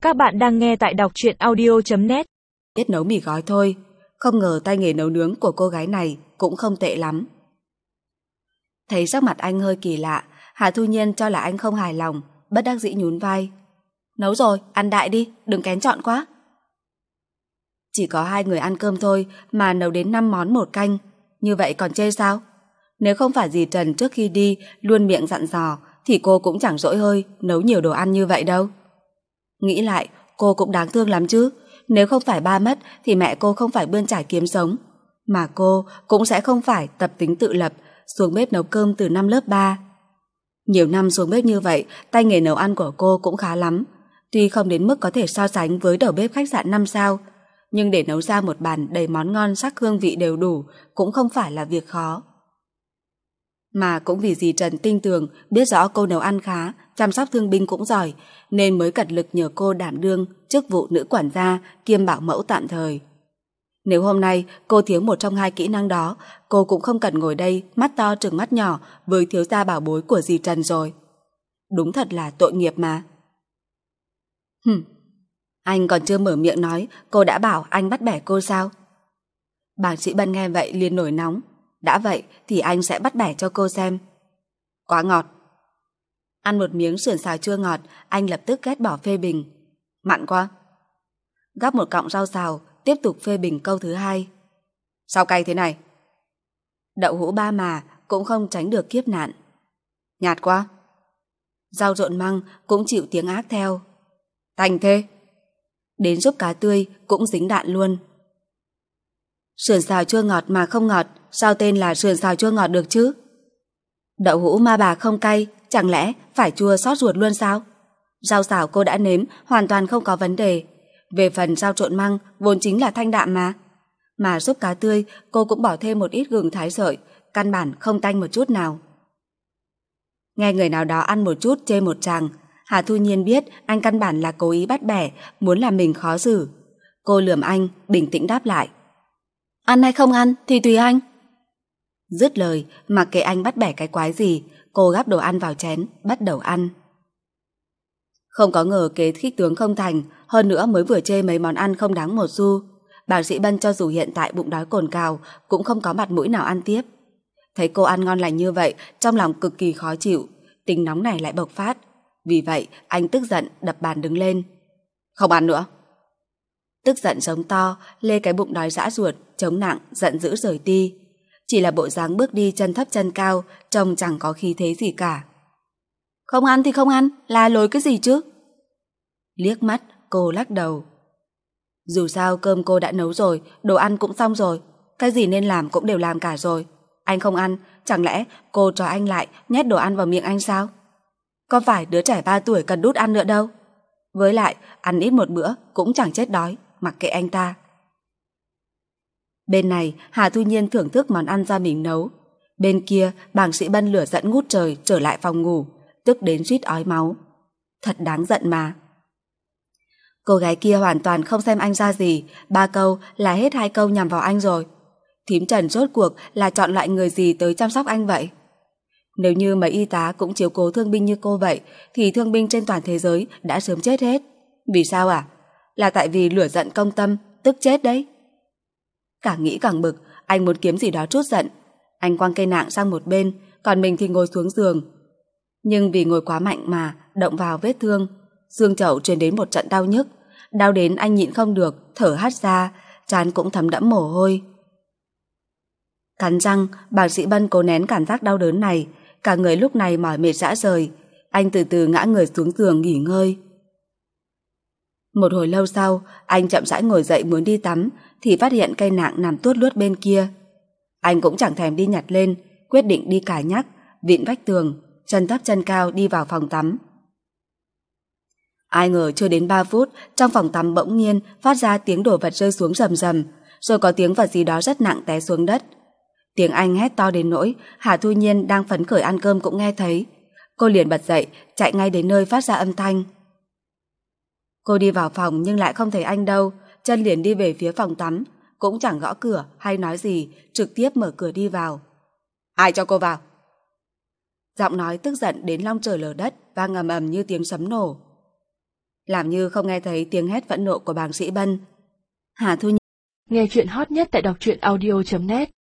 Các bạn đang nghe tại đọc truyện audio.net. Biết nấu mì gói thôi, không ngờ tay nghề nấu nướng của cô gái này cũng không tệ lắm. Thấy sắc mặt anh hơi kỳ lạ, Hà Thu Nhiên cho là anh không hài lòng, bất đắc dĩ nhún vai. Nấu rồi, ăn đại đi, đừng kén chọn quá. Chỉ có 2 người ăn cơm thôi mà nấu đến 5 món 1 canh, như vậy còn chê sao? Nếu không phải dì Trần trước khi đi luôn miệng dặn dò thì cô cũng chẳng dỗi hơi nấu nhiều đồ ăn như vậy đâu. Nghĩ lại, cô cũng đáng thương lắm chứ. Nếu không phải ba mất thì mẹ cô không phải bươn trải kiếm sống, mà cô cũng sẽ không phải tập tính tự lập, xuống bếp nấu cơm từ năm lớp 3. Nhiều năm xuống bếp như vậy, tay nghề nấu ăn của cô cũng khá lắm. Tuy không đến mức có thể so sánh với đầu bếp khách sạn 5 sao, nhưng để nấu ra một bàn đầy món ngon sắc hương vị đều đủ cũng không phải là việc khó. Mà cũng vì dì Trần tin tưởng, biết rõ cô nấu ăn khá, chăm sóc thương binh cũng giỏi, nên mới cật lực nhờ cô đảm đương chức vụ nữ quản gia kiêm bảo mẫu tạm thời. Nếu hôm nay cô thiếu một trong 2 kỹ năng đó, cô cũng không cần ngồi đây mắt to trừng mắt nhỏ với thiếu gia bảo bối của dì Trần rồi. Đúng thật là tội nghiệp mà. Anh còn chưa mở miệng nói, cô đã bảo anh bắt bẻ cô sao? Bác sĩ Bân nghe vậy liền nổi nóng. Đã vậy thì anh sẽ bắt bẻ cho cô xem. Quá ngọt. Ăn một miếng sườn xào chua ngọt, anh lập tức ghét bỏ phê bình. Mặn quá. Gắp một cọng rau xào, tiếp tục phê bình câu thứ 2. Sao cay thế này? Đậu hũ ba mà cũng không tránh được kiếp nạn. Nhạt quá. Rau trộn măng cũng chịu tiếng ác theo. Tanh thế. Đến giúp cá tươi cũng dính đạn luôn. Sườn xào chua ngọt mà không ngọt, sao tên là sườn xào chua ngọt được chứ? Đậu hũ ma bà không cay, chẳng lẽ phải chua xót ruột luôn sao? Rau xào cô đã nếm, hoàn toàn không có vấn đề. Về phần rau trộn măng, vốn chính là thanh đạm mà. Mà súp cá tươi, cô cũng bỏ thêm một ít gừng thái sợi, căn bản không tanh một chút nào. Nghe người nào đó ăn một chút chê một tràng, Hà Thu Nhiên biết anh căn bản là cố ý bắt bẻ, muốn làm mình khó xử. Cô lườm anh, bình tĩnh đáp lại. Ăn hay không ăn thì tùy anh. Dứt lời, mặc kệ anh bắt bẻ cái quái gì, cô gắp đồ ăn vào chén, bắt đầu ăn. Không có ngờ kế khích tướng không thành, hơn nữa mới vừa chê mấy món ăn không đáng một xu. Bác sĩ Bân cho dù hiện tại bụng đói cồn cào, cũng không có mặt mũi nào ăn tiếp. Thấy cô ăn ngon lành như vậy, trong lòng cực kỳ khó chịu, tính nóng này lại bộc phát. Vì vậy, anh tức giận đập bàn đứng lên. Không ăn nữa. Tức giận giống to, lê cái bụng đói dã ruột, chống nặng, giận dữ rời đi. Chỉ là bộ dáng bước đi chân thấp chân cao, trông chẳng có khí thế gì cả. Không ăn thì không ăn, la lối cái gì chứ? Liếc mắt, cô lắc đầu. Dù sao cơm cô đã nấu rồi, đồ ăn cũng xong rồi, cái gì nên làm cũng đều làm cả rồi. Anh không ăn, chẳng lẽ cô cho anh lại nhét đồ ăn vào miệng anh sao? Có phải đứa trẻ 3 tuổi cần đút ăn nữa đâu. Với lại, ăn ít một bữa cũng chẳng chết đói, mặc kệ anh ta. Bên này, Hà Thu Nhiên thưởng thức món ăn do mình nấu. Bên kia, bác sĩ Bân lửa giận ngút trời trở lại phòng ngủ, tức đến suýt ói máu. Thật đáng giận mà. Cô gái kia hoàn toàn không xem anh ra gì, 3 câu là hết 2 câu nhằm vào anh rồi. Thím Trần rốt cuộc là chọn loại người gì tới chăm sóc anh vậy? Nếu như mấy y tá cũng chiếu cố thương binh như cô vậy, thì thương binh trên toàn thế giới đã sớm chết hết. Vì sao à? Là tại vì lửa giận công tâm, tức chết đấy. Càng nghĩ càng bực, anh muốn kiếm gì đó trút giận. Anh quăng cây nạng sang một bên, còn mình thì ngồi xuống giường. Nhưng vì ngồi quá mạnh mà động vào vết thương, xương chậu truyền đến một trận đau nhức. Đau đến anh nhịn không được, thở hắt ra, trán cũng thấm đẫm mồ hôi. Cắn răng, bác sĩ Bân cố nén cảm giác đau đớn này, cả người lúc này mỏi mệt rã rời. Anh từ từ ngã người xuống giường nghỉ ngơi. Một hồi lâu sau, anh chậm rãi ngồi dậy muốn đi tắm, thì phát hiện cây nạng nằm tuốt luốt bên kia. Anh cũng chẳng thèm đi nhặt lên, quyết định đi cài nhắc, vịn vách tường, chân thấp chân cao đi vào phòng tắm. Ai ngờ chưa đến 3 phút, trong phòng tắm bỗng nhiên phát ra tiếng đồ vật rơi xuống rầm rầm, rồi có tiếng vật gì đó rất nặng té xuống đất. Tiếng anh hét to đến nỗi Hà Thu Nhiên đang phấn khởi ăn cơm cũng nghe thấy. Cô liền bật dậy, chạy ngay đến nơi phát ra âm thanh. Cô đi vào phòng nhưng lại không thấy anh đâu, chân liền đi về phía phòng tắm, cũng chẳng gõ cửa hay nói gì, trực tiếp mở cửa đi vào. Ai cho cô vào? Giọng nói tức giận đến long trời lở đất, vang ầm ầm như tiếng sấm nổ. làm như không nghe thấy tiếng hét phẫn nộ của bàng sĩ Bân. Hà Thu Nghe chuyện hot nhất tại đọc truyện audio.net